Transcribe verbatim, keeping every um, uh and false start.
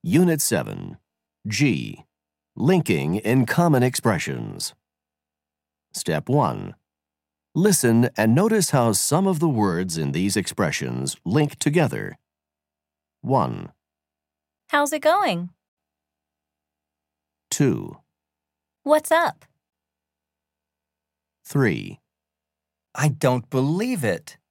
Unit seven. G. Linking in common expressions. Step one. Listen and notice how some of the words in these expressions link together. one. How's it going? two. What's up? three. I don't believe it.